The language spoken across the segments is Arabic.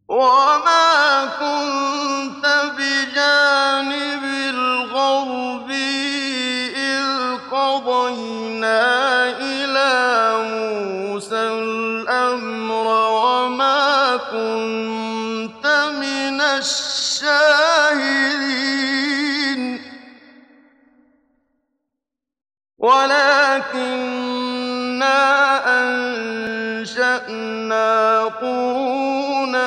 وَمَا كُنتَ بِجَانِبِ الْغَرْبِيِّ إِذْ قَضَيْنَا إِلَىٰ مُوسَى الْأَمْرَ وَمَا كُنتَ مِنَ الشَّاهِدِينَ وَلَٰكِنَّا أَنشَأْنَا قُرُونًا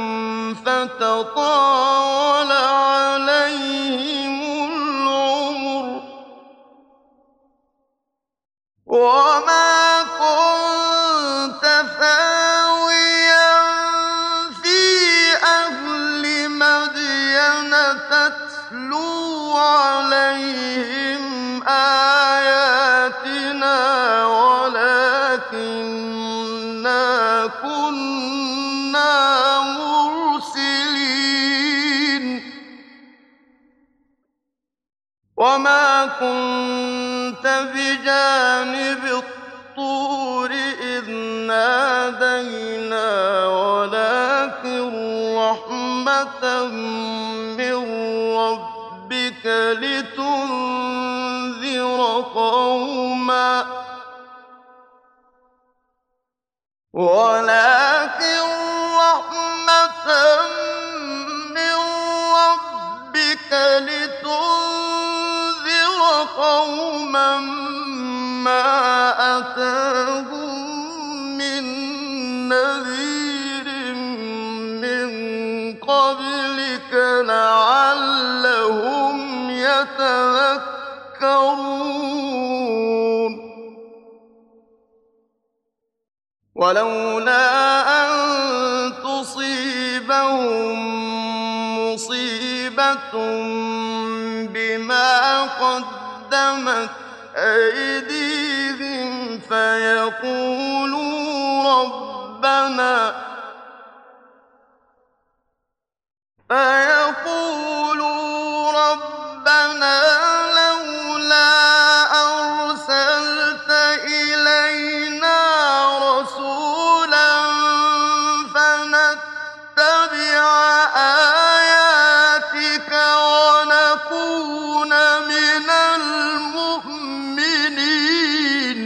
فَتَطَاوَلَ عَلَيْهِمُ الْعُمُرُ ۚ وَمَا كُنتَ ثَاوِيًا فِي أَهْلِ مَدْيَنَ تَتْلُو عَلَيْهِمْ آيَاتِنَا وَلَٰكِنَّا كُنَّا مُرْسِلِينَ وَمَا كُنتَ بِجَانِبِ الطُّورِ إِذْ نَادَيْنَا وَلَٰكِن رَّحْمَةً مِّن رَّبِّكَ لِتُنذِرَ قَوْمًا مَّا أَتَاهُم مِّن نَّذِيرٍ مِّن قَبْلِكَ لَعَلَّهُمْ يَتَذَكَّرُونَ وَلَوْلَا أَن تُصِيبَهُم مُّصِيبَةٌ بِمَا قَدَّمَتْ أَيْدِيهِمْ فَيَقُولُوا رَبَّنَا لَوْلَا أَرْسَلْتَ إِلَيْنَا رَسُولًا فَنَتَّبِعَ آيَاتِكَ وَنَكُونَ مِنَ الْمُؤْمِنِينَ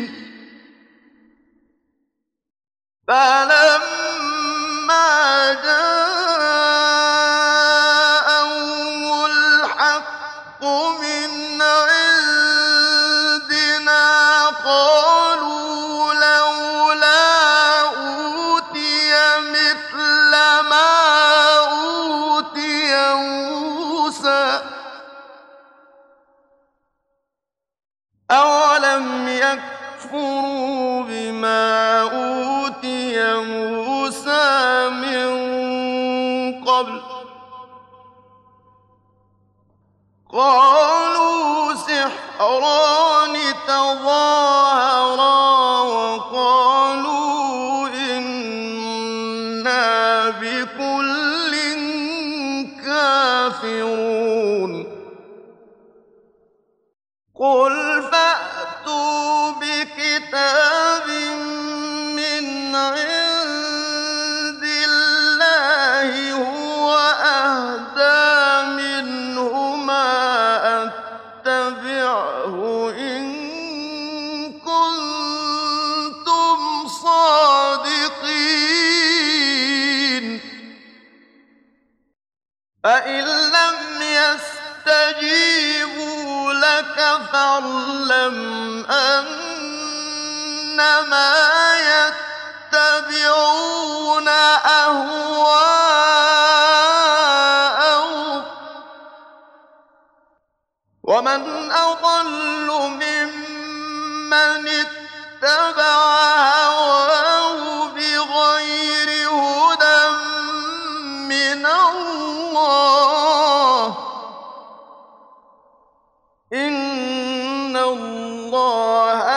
فَلَمَّا جَاءَهُمُ الْحَقُّ مِنْ عِندِنَا قَالُوا لَوْلَا أُوتِيَ مِثْلَ مَا أُوتِيَ مُوسَىٰ ۚ أَوَلَمْ يَكْفُرُوا بِمَا أُوتِيَ مُوسَىٰ مِن قَبْلُ ۖ قَالُوا سِحْرَانِ تَظَاهَرَا وَقَالُوا إِنَّا بِكُلٍّ كَافِرُونَ قُلْ فَأْتُوا بِكِتَابٍ مِّنْ عِندِ اللَّهِ هُوَ أَهْدَىٰ مِنْهُمَا أَتَّبِعْهُ إِن كُنتُمْ صَادِقِينَ فَإِن لَّمْ يَسْتَجِيبُوا لَكَ فَاعْلَمْ أَنَّمَا يَتَّبِعُونَ أَهْوَاءَهُمْ ۚ وَمَنْ أَضَلُّ مِمَّنِ اتَّبَعَ هَوَاهُ بِغَيْرِ هُدًى مِّنَ اللَّهِ ۚ إِنَّ اللَّهَ